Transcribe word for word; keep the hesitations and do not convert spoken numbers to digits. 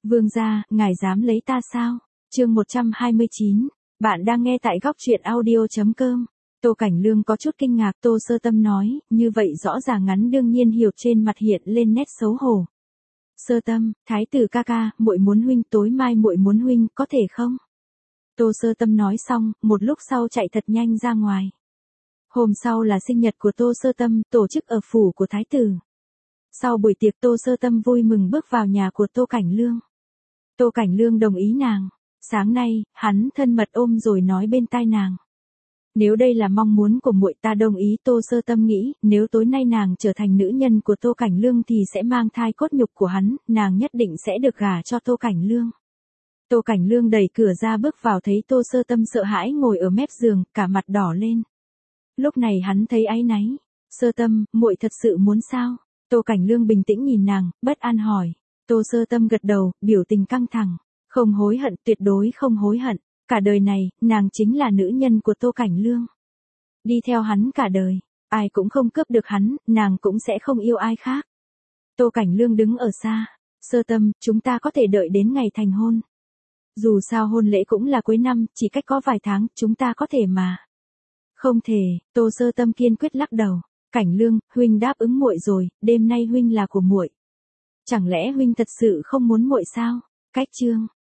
Vương gia, ngài dám lấy ta sao? Chương một trăm hai mươi chín. Bạn đang nghe tại góc truyện audio chấm com. Tô Cảnh Lương có chút kinh ngạc, Tô Sơ Tâm nói, như vậy rõ ràng ngắn đương nhiên hiểu trên mặt hiện lên nét xấu hổ. Sơ Tâm, thái tử ca ca, muội muốn huynh, tối mai muội muốn huynh, có thể không? Tô Sơ Tâm nói xong, một lúc sau chạy thật nhanh ra ngoài. Hôm sau là sinh nhật của Tô Sơ Tâm, tổ chức ở phủ của thái tử. Sau buổi tiệc Tô Sơ Tâm vui mừng bước vào nhà của Tô Cảnh Lương. Tô Cảnh Lương đồng ý nàng. Sáng nay, hắn thân mật ôm rồi nói bên tai nàng. Nếu đây là mong muốn của muội, ta đồng ý. Tô Sơ Tâm nghĩ, nếu tối nay nàng trở thành nữ nhân của Tô Cảnh Lương thì sẽ mang thai cốt nhục của hắn, nàng nhất định sẽ được gả cho Tô Cảnh Lương. Tô Cảnh Lương đẩy cửa ra bước vào thấy Tô Sơ Tâm sợ hãi ngồi ở mép giường, cả mặt đỏ lên. Lúc này hắn thấy áy náy. Sơ Tâm, muội thật sự muốn sao? Tô Cảnh Lương bình tĩnh nhìn nàng, bất an hỏi. Tô Sơ Tâm gật đầu, biểu tình căng thẳng. Không hối hận, tuyệt đối không hối hận. Cả đời này, nàng chính là nữ nhân của Tô Cảnh Lương. Đi theo hắn cả đời, ai cũng không cướp được hắn, nàng cũng sẽ không yêu ai khác. Tô Cảnh Lương đứng ở xa. Sơ Tâm, chúng ta có thể đợi đến ngày thành hôn. Dù sao hôn lễ cũng là cuối năm, chỉ cách có vài tháng, chúng ta có thể mà. Không thể, Tô Sơ Tâm kiên quyết lắc đầu. Cảnh Lương, huynh đáp ứng muội rồi, đêm nay huynh là của muội. Chẳng lẽ huynh thật sự không muốn muội sao? Cách chương